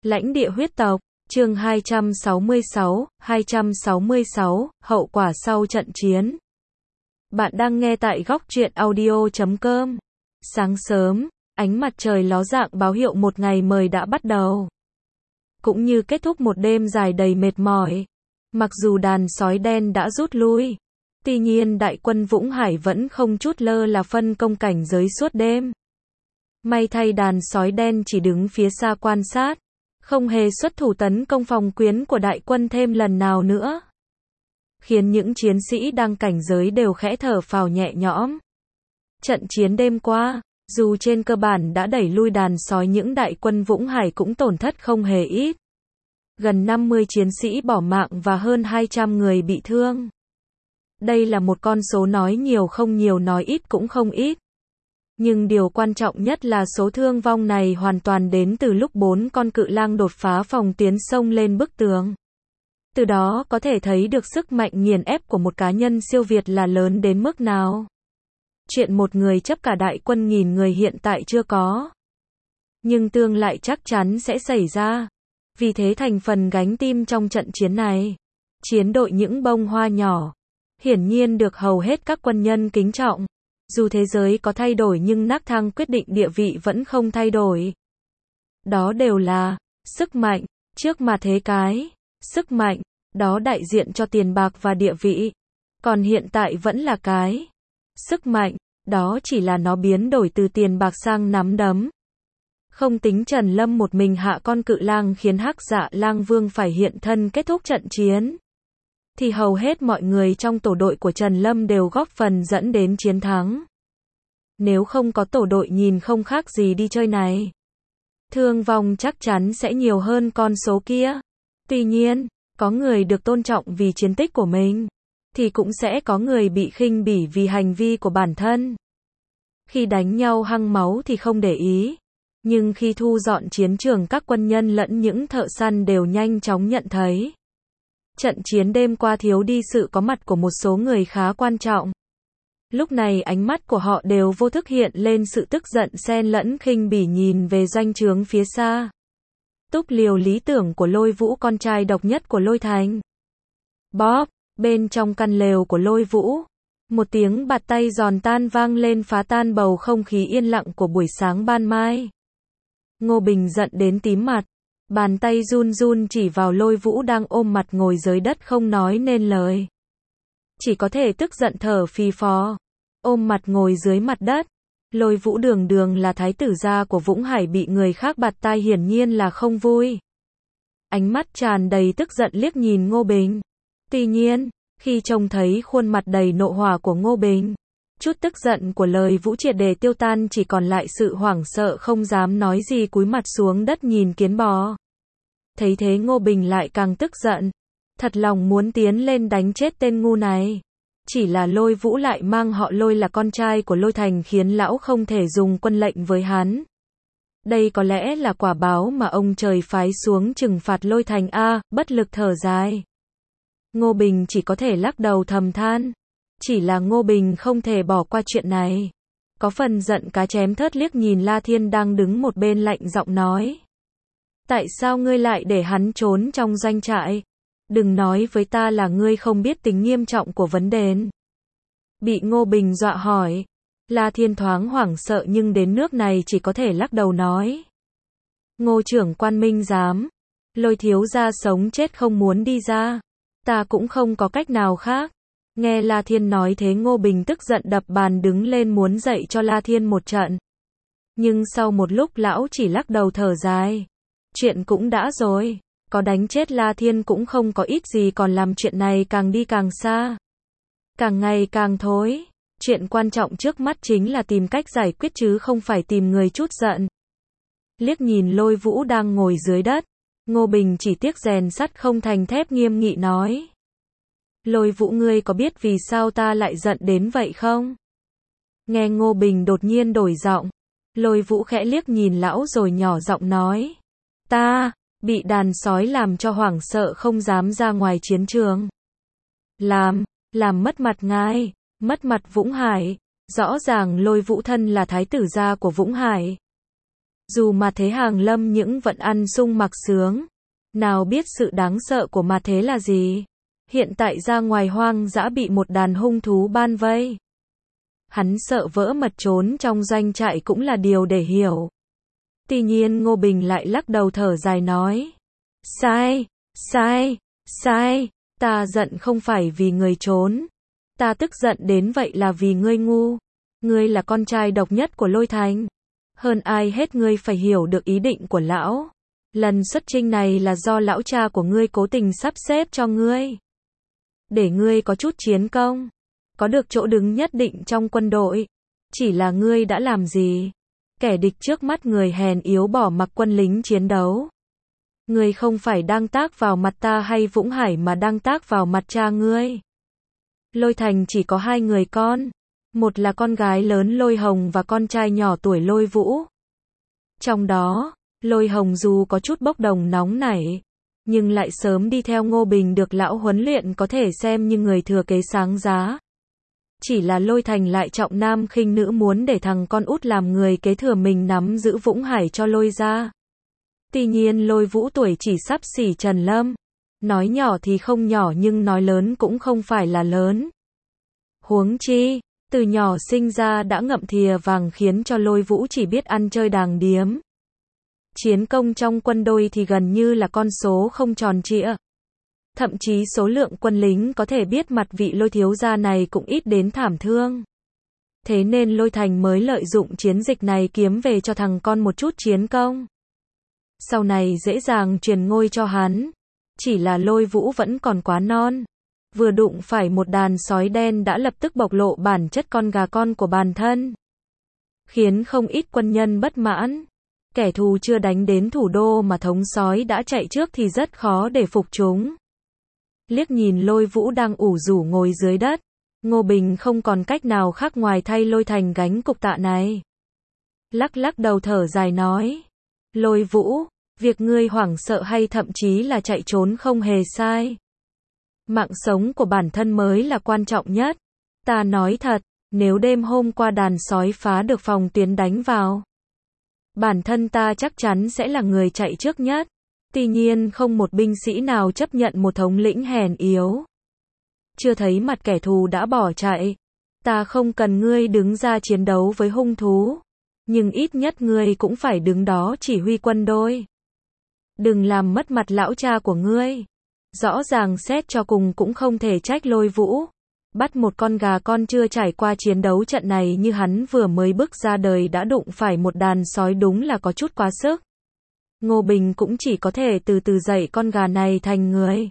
Lãnh địa huyết tộc, chương 266, hậu quả sau trận chiến. Bạn đang nghe tại góc truyện audio.com. Sáng sớm, ánh mặt trời ló dạng báo hiệu một ngày mới đã bắt đầu. Cũng như kết thúc một đêm dài đầy mệt mỏi. Mặc dù đàn sói đen đã rút lui, tuy nhiên đại quân Vũng Hải vẫn không chút lơ là phân công cảnh giới suốt đêm. May thay đàn sói đen chỉ đứng phía xa quan sát, không hề xuất thủ tấn công phòng tuyến của đại quân thêm lần nào nữa, khiến những chiến sĩ đang cảnh giới đều khẽ thở phào nhẹ nhõm. Trận chiến đêm qua, dù trên cơ bản đã đẩy lui đàn sói, những đại quân Vũng Hải cũng tổn thất không hề ít. Gần 50 chiến sĩ bỏ mạng và hơn 200 người bị thương. Đây là một con số nói nhiều không nhiều, nói ít cũng không ít. Nhưng điều quan trọng nhất là số thương vong này hoàn toàn đến từ lúc 4 con cự lang đột phá phòng tuyến xông lên bức tường. Từ đó có thể thấy được sức mạnh nghiền ép của một cá nhân siêu việt là lớn đến mức nào. Chuyện một người chấp cả đại quân nghìn người hiện tại chưa có, nhưng tương lai chắc chắn sẽ xảy ra. Vì thế thành phần gánh tim trong trận chiến này, chiến đội những bông hoa nhỏ, hiển nhiên được hầu hết các quân nhân kính trọng. Dù thế giới có thay đổi nhưng nấc thang quyết định địa vị vẫn không thay đổi. Đó đều là sức mạnh, trước mà thế cái sức mạnh đó đại diện cho tiền bạc và địa vị. Còn hiện tại vẫn là cái sức mạnh đó chỉ là nó biến đổi từ tiền bạc sang nắm đấm. Không tính Trần Lâm một mình hạ con cự lang khiến Hắc Dạ Lang Vương phải hiện thân kết thúc trận chiến, thì hầu hết mọi người trong tổ đội của Trần Lâm đều góp phần dẫn đến chiến thắng. Nếu không có tổ đội nhìn không khác gì đi chơi này, thương vong chắc chắn sẽ nhiều hơn con số kia. Tuy nhiên, có người được tôn trọng vì chiến tích của mình, thì cũng sẽ có người bị khinh bỉ vì hành vi của bản thân. Khi đánh nhau hăng máu thì không để ý, nhưng khi thu dọn chiến trường, các quân nhân lẫn những thợ săn đều nhanh chóng nhận thấy trận chiến đêm qua thiếu đi sự có mặt của một số người khá quan trọng. Lúc này ánh mắt của họ đều vô thức hiện lên sự tức giận xen lẫn khinh bỉ nhìn về doanh trướng phía xa. Túp liều lý tưởng của Lôi Vũ, con trai độc nhất của Lôi Thành. Bóp, bên trong căn lều của Lôi Vũ, một tiếng bạt tay giòn tan vang lên phá tan bầu không khí yên lặng của buổi sáng ban mai. Ngô Bình giận đến tím mặt, bàn tay run run chỉ vào Lôi Vũ đang ôm mặt ngồi dưới đất không nói nên lời. Chỉ có thể tức giận thở phì phò, ôm mặt ngồi dưới mặt đất. Lôi Vũ đường đường là thái tử gia của Vũng Hải bị người khác bạt tai, hiển nhiên là không vui. Ánh mắt tràn đầy tức giận liếc nhìn Ngô Bình. Tuy nhiên, khi trông thấy khuôn mặt đầy nộ hỏa của Ngô Bình, chút tức giận của Lôi Vũ triệt để tiêu tan, chỉ còn lại sự hoảng sợ không dám nói gì, cúi mặt xuống đất nhìn kiến bò. Thấy thế Ngô Bình lại càng tức giận, thật lòng muốn tiến lên đánh chết tên ngu này. Chỉ là Lôi Vũ lại mang họ Lôi, là con trai của Lôi Thành, khiến lão không thể dùng quân lệnh với hắn. Đây có lẽ là quả báo mà ông trời phái xuống trừng phạt Lôi Thành a. Bất lực thở dài, Ngô Bình chỉ có thể lắc đầu thầm than. Chỉ là Ngô Bình không thể bỏ qua chuyện này. Có phần giận cá chém thớt liếc nhìn La Thiên đang đứng một bên, lạnh giọng nói: tại sao ngươi lại để hắn trốn trong doanh trại? Đừng nói với ta là ngươi không biết tính nghiêm trọng của vấn đề. Bị Ngô Bình dọa hỏi, La Thiên thoáng hoảng sợ nhưng đến nước này chỉ có thể lắc đầu nói: Ngô trưởng quan minh giám, Lôi thiếu gia sống chết không muốn đi ra, ta cũng không có cách nào khác. Nghe La Thiên nói thế, Ngô Bình tức giận đập bàn đứng lên muốn dạy cho La Thiên một trận. Nhưng sau một lúc lão chỉ lắc đầu thở dài. Chuyện cũng đã rồi, có đánh chết La Thiên cũng không có ích gì, còn làm chuyện này càng đi càng xa, càng ngày càng thối. Chuyện quan trọng trước mắt chính là tìm cách giải quyết chứ không phải tìm người trút giận. Liếc nhìn Lôi Vũ đang ngồi dưới đất, Ngô Bình chỉ tiếc rèn sắt không thành thép, nghiêm nghị nói: Lôi Vũ, ngươi có biết vì sao ta lại giận đến vậy không? Nghe Ngô Bình đột nhiên đổi giọng, Lôi Vũ khẽ liếc nhìn lão rồi nhỏ giọng nói: ta bị đàn sói làm cho hoảng sợ không dám ra ngoài chiến trường. Làm mất mặt ngài, mất mặt Vũng Hải. Rõ ràng Lôi Vũ thân là thái tử gia của Vũng Hải, Dù mà thế Hàng Lâm những vẫn ăn sung mặc sướng. Nào biết sự đáng sợ của mà thế là gì? Hiện tại ra ngoài hoang dã bị một đàn hung thú ban vây. Hắn sợ vỡ mật trốn trong doanh trại cũng là điều để hiểu. Tuy nhiên Ngô Bình lại lắc đầu thở dài nói. Sai, sai, sai, ta giận không phải vì người trốn. Ta tức giận đến vậy là vì ngươi ngu. Ngươi là con trai độc nhất của Lôi Thành. Hơn ai hết ngươi phải hiểu được ý định của lão. Lần xuất chinh này là do lão cha của ngươi cố tình sắp xếp cho ngươi. Để ngươi có chút chiến công. Có được chỗ đứng nhất định trong quân đội. Chỉ là ngươi đã làm gì? Kẻ địch trước mắt người hèn yếu bỏ mặc quân lính chiến đấu. Ngươi không phải đang tác vào mặt ta hay Vũng Hải mà đang tác vào mặt cha ngươi. Lôi Thành chỉ có 2 người con. Một là con gái lớn Lôi Hồng và con trai nhỏ tuổi Lôi Vũ. Trong đó, Lôi Hồng dù có chút bốc đồng nóng nảy, nhưng lại sớm đi theo Ngô Bình được lão huấn luyện có thể xem như người thừa kế sáng giá. Chỉ là Lôi Thành lại trọng nam khinh nữ muốn để thằng con út làm người kế thừa mình nắm giữ Vũng Hải cho Lôi gia. Tuy nhiên Lôi Vũ tuổi chỉ sắp xỉ Trần Lâm. Nói nhỏ thì không nhỏ nhưng nói lớn cũng không phải là lớn. Huống chi, từ nhỏ sinh ra đã ngậm thìa vàng khiến cho Lôi Vũ chỉ biết ăn chơi đàng điếm. Chiến công trong quân đội thì gần như là con số không tròn trịa. Thậm chí số lượng quân lính có thể biết mặt vị Lôi thiếu gia này cũng ít đến thảm thương. Thế nên Lôi Thành mới lợi dụng chiến dịch này kiếm về cho thằng con một chút chiến công. Sau này dễ dàng truyền ngôi cho hắn. Chỉ là Lôi Vũ vẫn còn quá non. Vừa đụng phải một đàn sói đen đã lập tức bộc lộ bản chất con gà con của bản thân. Khiến không ít quân nhân bất mãn. Kẻ thù chưa đánh đến thủ đô mà thống sói đã chạy trước thì rất khó để phục chúng. Liếc nhìn Lôi Vũ đang ủ rũ ngồi dưới đất. Ngô Bình không còn cách nào khác ngoài thay Lôi Thành gánh cục tạ này. Lắc lắc đầu thở dài nói. Lôi Vũ, việc ngươi hoảng sợ hay thậm chí là chạy trốn không hề sai. Mạng sống của bản thân mới là quan trọng nhất. Ta nói thật, nếu đêm hôm qua đàn sói phá được phòng tuyến đánh vào, bản thân ta chắc chắn sẽ là người chạy trước nhất. Tuy nhiên không một binh sĩ nào chấp nhận một thống lĩnh hèn yếu. Chưa thấy mặt kẻ thù đã bỏ chạy. Ta không cần ngươi đứng ra chiến đấu với hung thú. Nhưng ít nhất ngươi cũng phải đứng đó chỉ huy quân đội. Đừng làm mất mặt lão cha của ngươi. Rõ ràng xét cho cùng cũng không thể trách Lôi Vũ. Bắt một con gà con chưa trải qua chiến đấu trận này như hắn vừa mới bước ra đời đã đụng phải một đàn sói đúng là có chút quá sức. Ngô Bình cũng chỉ có thể từ từ dạy con gà này thành người.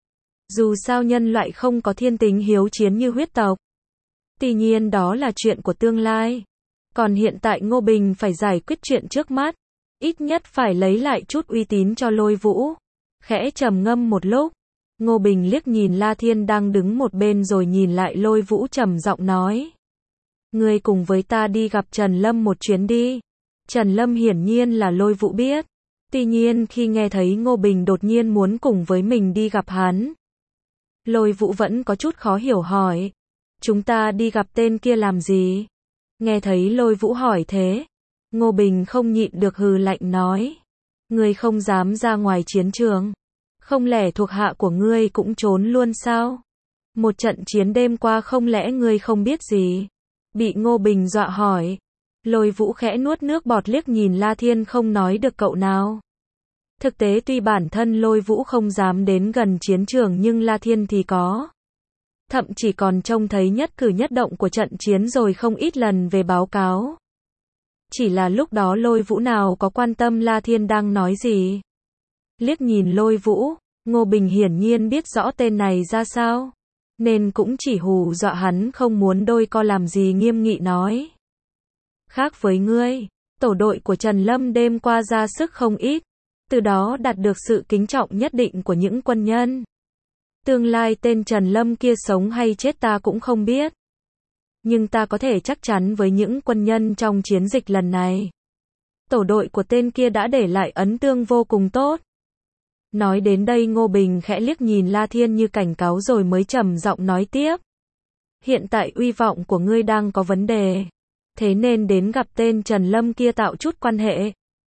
Dù sao nhân loại không có thiên tính hiếu chiến như huyết tộc. Tuy nhiên đó là chuyện của tương lai. Còn hiện tại Ngô Bình phải giải quyết chuyện trước mắt. Ít nhất phải lấy lại chút uy tín cho Lôi Vũ. Khẽ trầm ngâm một lúc. Ngô Bình liếc nhìn La Thiên đang đứng một bên rồi nhìn lại Lôi Vũ trầm giọng nói. Ngươi cùng với ta đi gặp Trần Lâm một chuyến đi. Trần Lâm hiển nhiên là Lôi Vũ biết. Tuy nhiên khi nghe thấy Ngô Bình đột nhiên muốn cùng với mình đi gặp hắn, Lôi Vũ vẫn có chút khó hiểu hỏi. Chúng ta đi gặp tên kia làm gì? Nghe thấy Lôi Vũ hỏi thế, Ngô Bình không nhịn được hừ lạnh nói. Ngươi không dám ra ngoài chiến trường. Không lẽ thuộc hạ của ngươi cũng trốn luôn sao? Một trận chiến đêm qua không lẽ ngươi không biết gì? Bị Ngô Bình dọa hỏi. Lôi Vũ khẽ nuốt nước bọt liếc nhìn La Thiên không nói được cậu nào. Thực tế tuy bản thân Lôi Vũ không dám đến gần chiến trường nhưng La Thiên thì có. Thậm chỉ còn trông thấy nhất cử nhất động của trận chiến rồi không ít lần về báo cáo. Chỉ là lúc đó Lôi Vũ nào có quan tâm La Thiên đang nói gì. Liếc nhìn Lôi Vũ, Ngô Bình hiển nhiên biết rõ tên này ra sao. Nên cũng chỉ hù dọa hắn không muốn đôi co làm gì nghiêm nghị nói. Khác với ngươi, tổ đội của Trần Lâm đêm qua ra sức không ít. Từ đó đạt được sự kính trọng nhất định của những quân nhân. Tương lai tên Trần Lâm kia sống hay chết ta cũng không biết. Nhưng ta có thể chắc chắn với những quân nhân trong chiến dịch lần này. Tổ đội của tên kia đã để lại ấn tượng vô cùng tốt. Nói đến đây Ngô Bình khẽ liếc nhìn La Thiên như cảnh cáo rồi mới trầm giọng nói tiếp. Hiện tại uy vọng của ngươi đang có vấn đề. Thế nên đến gặp tên Trần Lâm kia tạo chút quan hệ.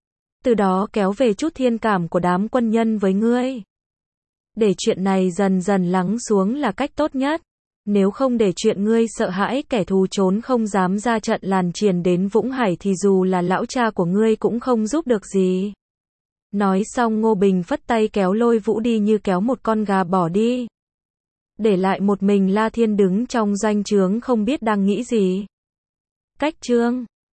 từ đó kéo về chút thiên cảm của đám quân nhân với ngươi. Để chuyện này dần dần lắng xuống là cách tốt nhất. Nếu không để chuyện ngươi sợ hãi kẻ thù trốn không dám ra trận làn triền đến Vũng Hải thì dù là lão cha của ngươi cũng không giúp được gì. Nói xong Ngô Bình phất tay kéo Lôi Vũ đi như kéo một con gà bỏ đi. Để lại một mình La Thiên đứng trong doanh trướng không biết đang nghĩ gì. Cách chương